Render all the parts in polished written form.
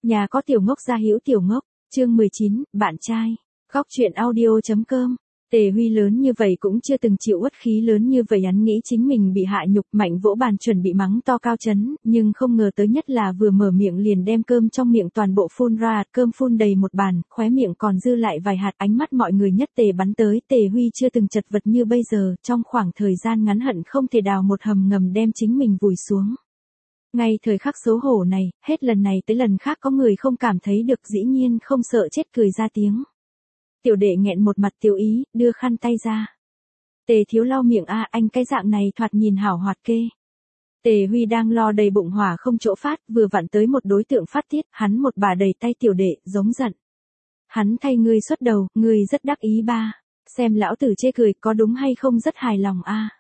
Nhà có tiểu ngốc gia hữu tiểu ngốc, chương 19, bạn trai. Góc truyện audio.com. Tề Huy lớn như vậy cũng chưa từng chịu uất khí lớn như vậy, hắn nghĩ chính mình bị hạ nhục, mạnh vỗ bàn chuẩn bị mắng to Cao Chấn, nhưng không ngờ tới nhất là vừa mở miệng liền đem cơm trong miệng toàn bộ phun ra, cơm phun đầy một bàn, khóe miệng còn dư lại vài hạt, ánh mắt mọi người nhất tề bắn tới. Tề Huy chưa từng chật vật như bây giờ, trong khoảng thời gian ngắn hận không thể đào một hầm ngầm đem chính mình vùi xuống. Ngay thời khắc xấu hổ này, hết lần này tới lần khác có người không cảm thấy được, dĩ nhiên không sợ chết cười ra tiếng. Tiểu đệ nghẹn một mặt tiểu ý, đưa khăn tay ra. Tề thiếu lau miệng anh cái dạng này thoạt nhìn hảo hoạt kê. Tề Huy đang lo đầy bụng hỏa không chỗ phát, vừa vặn tới một đối tượng phát tiết, hắn một bà đầy tay tiểu đệ, giống giận. Hắn thay ngươi xuất đầu, ngươi rất đắc ý ba. Xem lão tử chê cười có đúng hay không rất hài lòng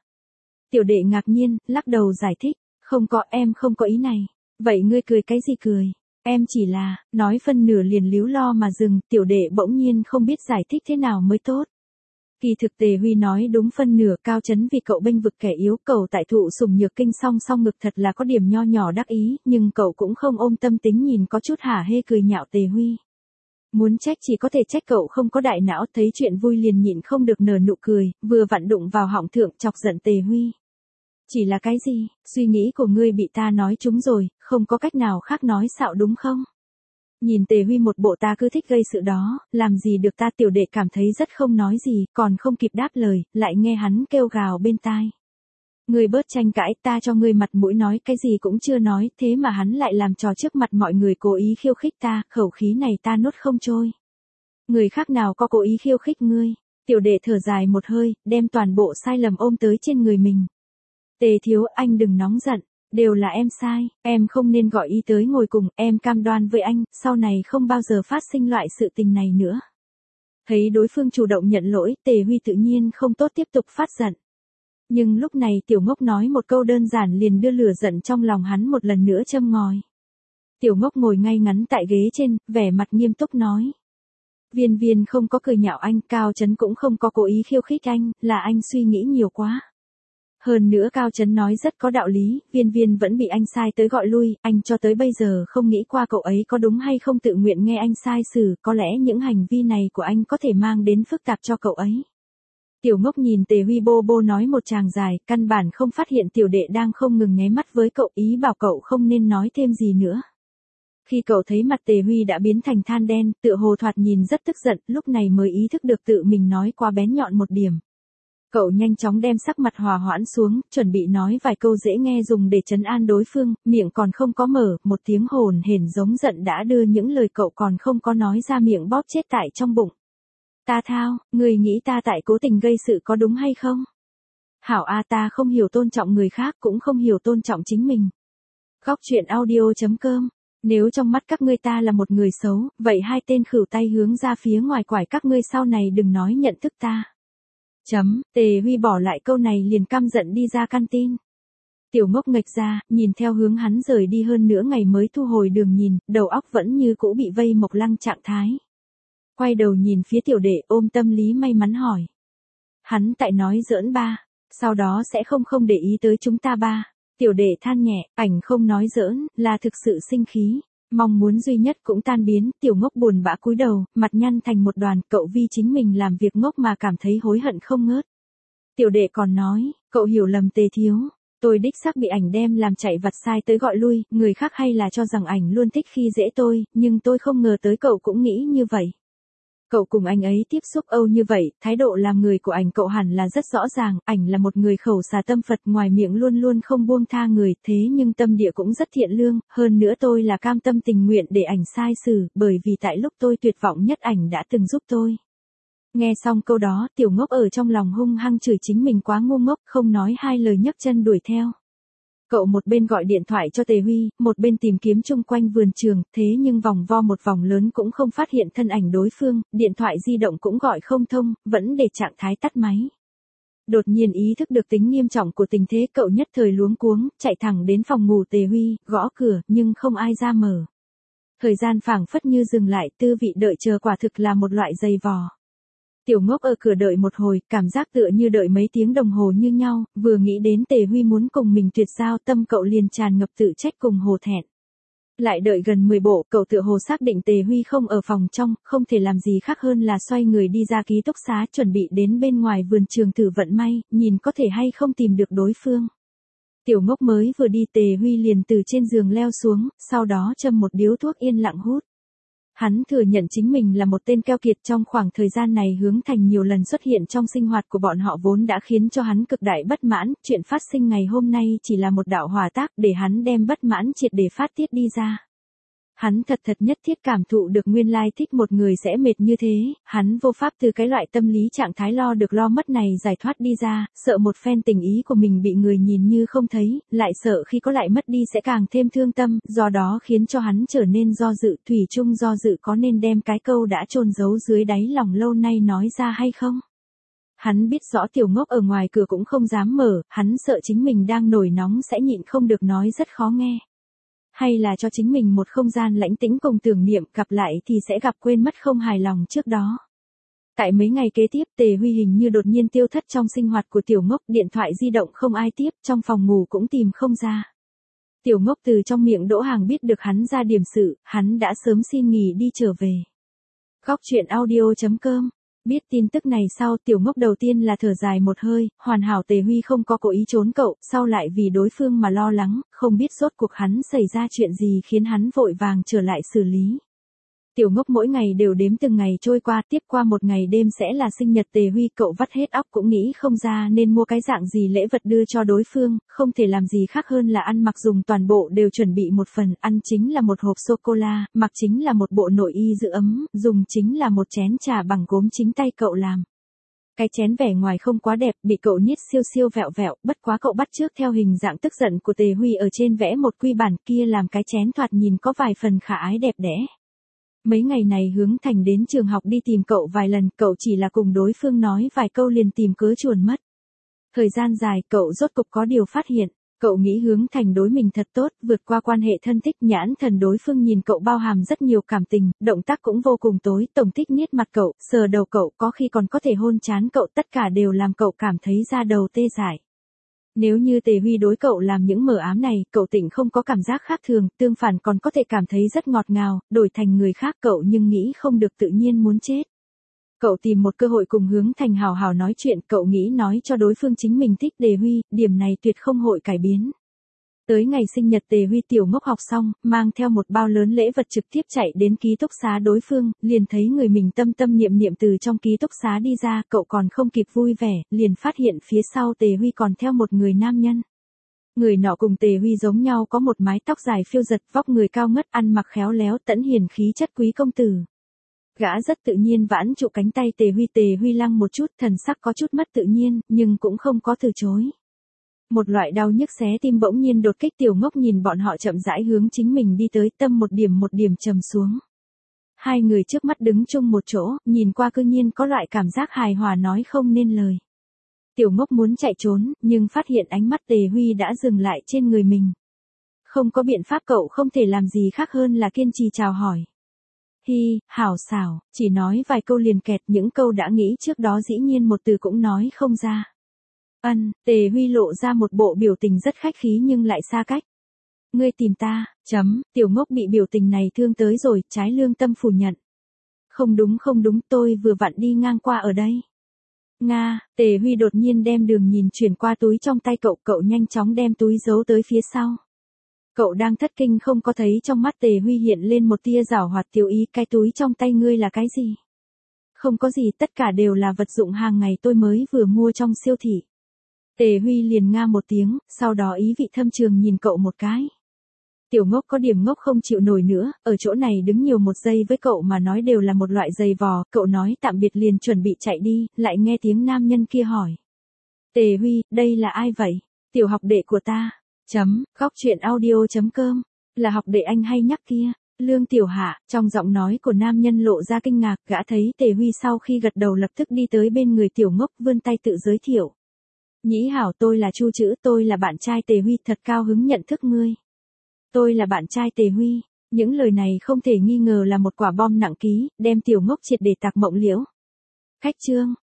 Tiểu đệ ngạc nhiên, lắc đầu giải thích. Không có, em không có ý này. Vậy ngươi cười cái gì cười? Em chỉ là, nói phân nửa liền líu lo mà dừng, tiểu đệ bỗng nhiên không biết giải thích thế nào mới tốt. Kỳ thực Tề Huy nói đúng phân nửa, Cao Chấn vì cậu bênh vực kẻ yếu, cậu tại thụ sủng nhược kinh, song ngực thật là có điểm nho nhỏ đắc ý, nhưng cậu cũng không ôm tâm tính nhìn có chút hả hê cười nhạo Tề Huy. Muốn trách chỉ có thể trách cậu không có đại não, thấy chuyện vui liền nhịn không được nở nụ cười, vừa vặn đụng vào họng thượng chọc giận Tề Huy. Chỉ là cái gì, suy nghĩ của ngươi bị ta nói trúng rồi, không có cách nào khác nói xạo đúng không? Nhìn Tề Huy một bộ ta cứ thích gây sự đó, làm gì được ta, tiểu đệ cảm thấy rất không nói gì, còn không kịp đáp lời, lại nghe hắn kêu gào bên tai. Ngươi bớt tranh cãi, ta cho ngươi mặt mũi nói cái gì cũng chưa nói, thế mà hắn lại làm trò trước mặt mọi người cố ý khiêu khích ta, khẩu khí này ta nuốt không trôi. Người khác nào có cố ý khiêu khích ngươi? Tiểu đệ thở dài một hơi, đem toàn bộ sai lầm ôm tới trên người mình. Tề thiếu, anh đừng nóng giận, đều là em sai, em không nên gọi ý tới ngồi cùng, em cam đoan với anh, sau này không bao giờ phát sinh loại sự tình này nữa. Thấy đối phương chủ động nhận lỗi, Tề Huy tự nhiên không tốt tiếp tục phát giận. Nhưng lúc này tiểu ngốc nói một câu đơn giản liền đưa lửa giận trong lòng hắn một lần nữa châm ngòi. Tiểu ngốc ngồi ngay ngắn tại ghế trên, vẻ mặt nghiêm túc nói. Viên Viên không có cười nhạo anh, Cao Chấn cũng không có cố ý khiêu khích anh, là anh suy nghĩ nhiều quá. Hơn nữa Cao Chấn nói rất có đạo lý, Viên Viên vẫn bị anh sai tới gọi lui, anh cho tới bây giờ không nghĩ qua cậu ấy có đúng hay không tự nguyện nghe anh sai xử, có lẽ những hành vi này của anh có thể mang đến phức tạp cho cậu ấy. Tiểu ngốc nhìn Tề Huy bô bô nói một tràng dài, căn bản không phát hiện tiểu đệ đang không ngừng nháy mắt với cậu, ý bảo cậu không nên nói thêm gì nữa. Khi cậu thấy mặt Tề Huy đã biến thành than đen, tựa hồ thoạt nhìn rất tức giận, lúc này mới ý thức được tự mình nói quá bén nhọn một điểm. Cậu nhanh chóng đem sắc mặt hòa hoãn xuống, chuẩn bị nói vài câu dễ nghe dùng để trấn an đối phương, miệng còn không có mở, một tiếng hồn hển giống giận đã đưa những lời cậu còn không có nói ra miệng bóp chết tại trong bụng. Ta thao, người nghĩ ta tại cố tình gây sự có đúng hay không? Hảo ta không hiểu tôn trọng người khác cũng không hiểu tôn trọng chính mình. Góc truyện audio.com. Nếu trong mắt các ngươi ta là một người xấu, vậy hai tên khửu tay hướng ra phía ngoài quải các ngươi sau này đừng nói nhận thức ta. Tề Huy bỏ lại câu này liền căm giận đi ra căn tin. Tiểu ngốc nghệch ra, nhìn theo hướng hắn rời đi hơn nửa ngày mới thu hồi đường nhìn, đầu óc vẫn như cũ bị vây mộc lăng trạng thái. Quay đầu nhìn phía tiểu đệ ôm tâm lý may mắn hỏi. Hắn tại nói giỡn ba, sau đó sẽ không để ý tới chúng ta ba. Tiểu đệ than nhẹ, ảnh không nói giỡn, là thực sự sinh khí. Mong muốn duy nhất cũng tan biến, tiểu ngốc buồn bã cúi đầu, mặt nhăn thành một đoàn, cậu vì chính mình làm việc ngốc mà cảm thấy hối hận không ngớt. Tiểu đệ còn nói, cậu hiểu lầm Tề thiếu, tôi đích xác bị ảnh đem làm chạy vặt sai tới gọi lui, người khác hay là cho rằng ảnh luôn thích khi dễ tôi, nhưng tôi không ngờ tới cậu cũng nghĩ như vậy. Cậu cùng anh ấy tiếp xúc âu như vậy, thái độ làm người của ảnh cậu hẳn là rất rõ ràng, ảnh là một người khẩu xà tâm Phật, ngoài miệng luôn luôn không buông tha người, thế nhưng tâm địa cũng rất thiện lương, hơn nữa tôi là cam tâm tình nguyện để ảnh sai xử, bởi vì tại lúc tôi tuyệt vọng nhất ảnh đã từng giúp tôi. Nghe xong câu đó, tiểu ngốc ở trong lòng hung hăng chửi chính mình quá ngu ngốc, không nói hai lời nhấc chân đuổi theo. Cậu một bên gọi điện thoại cho Tề Huy, một bên tìm kiếm chung quanh vườn trường, thế nhưng vòng vo một vòng lớn cũng không phát hiện thân ảnh đối phương, điện thoại di động cũng gọi không thông, vẫn để trạng thái tắt máy. Đột nhiên ý thức được tính nghiêm trọng của tình thế, cậu nhất thời luống cuống, chạy thẳng đến phòng ngủ Tề Huy, gõ cửa, nhưng không ai ra mở. Thời gian phảng phất như dừng lại, tư vị đợi chờ quả thực là một loại dày vò. Tiểu ngốc ở cửa đợi một hồi, cảm giác tựa như đợi mấy tiếng đồng hồ như nhau, vừa nghĩ đến Tề Huy muốn cùng mình tuyệt giao, tâm cậu liền tràn ngập tự trách cùng hổ thẹn. Lại đợi gần 10 bộ, cậu tựa hồ xác định Tề Huy không ở phòng trong, không thể làm gì khác hơn là xoay người đi ra ký túc xá chuẩn bị đến bên ngoài vườn trường thử vận may, nhìn có thể hay không tìm được đối phương. Tiểu Ngốc mới vừa đi Tề Huy liền từ trên giường leo xuống, sau đó châm một điếu thuốc yên lặng hút. Hắn thừa nhận chính mình là một tên keo kiệt trong khoảng thời gian này Hướng Thành nhiều lần xuất hiện trong sinh hoạt của bọn họ vốn đã khiến cho hắn cực đại bất mãn, chuyện phát sinh ngày hôm nay chỉ là một đạo hỏa tác để hắn đem bất mãn triệt để phát tiết đi ra. Hắn thật nhất thiết cảm thụ được nguyên lai thích một người sẽ mệt như thế, hắn vô pháp từ cái loại tâm lý trạng thái lo được lo mất này giải thoát đi ra, sợ một phen tình ý của mình bị người nhìn như không thấy, lại sợ khi có lại mất đi sẽ càng thêm thương tâm, do đó khiến cho hắn trở nên do dự, thủy chung do dự có nên đem cái câu đã chôn giấu dưới đáy lòng lâu nay nói ra hay không. Hắn biết rõ Tiểu Ngốc ở ngoài cửa cũng không dám mở, hắn sợ chính mình đang nổi nóng sẽ nhịn không được nói rất khó nghe. Hay là cho chính mình một không gian lãnh tĩnh cùng tưởng niệm, gặp lại thì sẽ gặp quên mất không hài lòng trước đó. Tại mấy ngày kế tiếp Tề Huy hình như đột nhiên tiêu thất trong sinh hoạt của Tiểu Ngốc, điện thoại di động không ai tiếp, trong phòng ngủ cũng tìm không ra. Tiểu Ngốc từ trong miệng Đỗ Hàng biết được hắn ra điểm sự, hắn đã sớm xin nghỉ đi trở về. Góc truyện audio.com. Biết tin tức này sau Tiểu Ngốc đầu tiên là thở dài một hơi, hoàn hảo Tề Huy không có cố ý trốn cậu, sau lại vì đối phương mà lo lắng, không biết rốt cuộc hắn xảy ra chuyện gì khiến hắn vội vàng trở lại xử lý. Tiểu Ngốc mỗi ngày đều đếm từng ngày trôi qua, tiếp qua một ngày đêm sẽ là sinh nhật Tề Huy, cậu vắt hết óc cũng nghĩ không ra nên mua cái dạng gì lễ vật đưa cho đối phương, không thể làm gì khác hơn là ăn mặc dùng toàn bộ đều chuẩn bị một phần, ăn chính là một hộp sô-cô-la, mặc chính là một bộ nội y giữ ấm, dùng chính là một chén trà bằng gốm chính tay cậu làm. Cái chén vẻ ngoài không quá đẹp, bị cậu niết siêu siêu vẹo vẹo, bất quá cậu bắt chước theo hình dạng tức giận của Tề Huy ở trên vẽ một quy bản kia làm cái chén thoạt nhìn có vài phần khả ái đẹp đẽ. Mấy ngày này Hướng Thành đến trường học đi tìm cậu vài lần, cậu chỉ là cùng đối phương nói vài câu liền tìm cớ chuồn mất. Thời gian dài cậu rốt cục có điều phát hiện, cậu nghĩ Hướng Thành đối mình thật tốt, vượt qua quan hệ thân thích, nhãn thần đối phương nhìn cậu bao hàm rất nhiều cảm tình, động tác cũng vô cùng tối, tổng thích niết mặt cậu, sờ đầu cậu, có khi còn có thể hôn trán cậu, tất cả đều làm cậu cảm thấy da đầu tê dại. Nếu như Tề Huy đối cậu làm những mờ ám này, cậu tỉnh không có cảm giác khác thường, tương phản còn có thể cảm thấy rất ngọt ngào, đổi thành người khác cậu nhưng nghĩ không được tự nhiên muốn chết. Cậu tìm một cơ hội cùng Hướng Thành hào hào nói chuyện, cậu nghĩ nói cho đối phương chính mình thích Tề Huy, điểm này tuyệt không hội cải biến. Tới ngày sinh nhật Tề Huy, Tiểu Ngốc học xong, mang theo một bao lớn lễ vật trực tiếp chạy đến ký túc xá đối phương, liền thấy người mình tâm tâm niệm niệm từ trong ký túc xá đi ra, cậu còn không kịp vui vẻ, liền phát hiện phía sau Tề Huy còn theo một người nam nhân. Người nọ cùng Tề Huy giống nhau, có một mái tóc dài phiêu giật, vóc người cao ngất, ăn mặc khéo léo, tẫn hiền khí chất quý công tử. Gã rất tự nhiên vãn trụ cánh tay Tề Huy lăng một chút, thần sắc có chút mất tự nhiên, nhưng cũng không có từ chối. Một loại đau nhức xé tim bỗng nhiên đột kích, Tiểu Ngốc nhìn bọn họ chậm rãi hướng chính mình đi tới, tâm một điểm trầm xuống. Hai người trước mắt đứng chung một chỗ, nhìn qua cư nhiên có loại cảm giác hài hòa nói không nên lời. Tiểu Ngốc muốn chạy trốn, nhưng phát hiện ánh mắt Tề Huy đã dừng lại trên người mình. Không có biện pháp, cậu không thể làm gì khác hơn là kiên trì chào hỏi. Hi, hảo xảo, chỉ nói vài câu liền kẹt, những câu đã nghĩ trước đó dĩ nhiên một từ cũng nói không ra. Tề Huy lộ ra một bộ biểu tình rất khách khí nhưng lại xa cách. Ngươi tìm ta, Tiểu Ngốc bị biểu tình này thương tới rồi, trái lương tâm phủ nhận. Không đúng, tôi vừa vặn đi ngang qua ở đây. Nga, Tề Huy đột nhiên đem đường nhìn chuyển qua túi trong tay cậu nhanh chóng đem túi giấu tới phía sau. Cậu đang thất kinh không có thấy trong mắt Tề Huy hiện lên một tia giảo hoạt tiểu ý, cái túi trong tay ngươi là cái gì? Không có gì, tất cả đều là vật dụng hàng ngày tôi mới vừa mua trong siêu thị. Tề Huy liền nga một tiếng, sau đó ý vị thâm trường nhìn cậu một cái. Tiểu Ngốc có điểm ngốc không chịu nổi nữa, ở chỗ này đứng nhiều một giây với cậu mà nói đều là một loại giày vò, cậu nói tạm biệt liền chuẩn bị chạy đi, lại nghe tiếng nam nhân kia hỏi. Tề Huy, đây là ai vậy? Tiểu học đệ của ta. Góc truyện audio.com, là học đệ anh hay nhắc kia. Lương Tiểu Hạ, trong giọng nói của nam nhân lộ ra kinh ngạc, gã thấy Tề Huy sau khi gật đầu lập tức đi tới bên người Tiểu Ngốc vươn tay tự giới thiệu. Nhĩ hảo, tôi là Chu Chữ, tôi là bạn trai Tề Huy, thật cao hứng nhận thức ngươi. Tôi là bạn trai Tề Huy, những lời này không thể nghi ngờ là một quả bom nặng ký, đem Tiểu Ngốc triệt để tạc mộng liễu. Khách trương,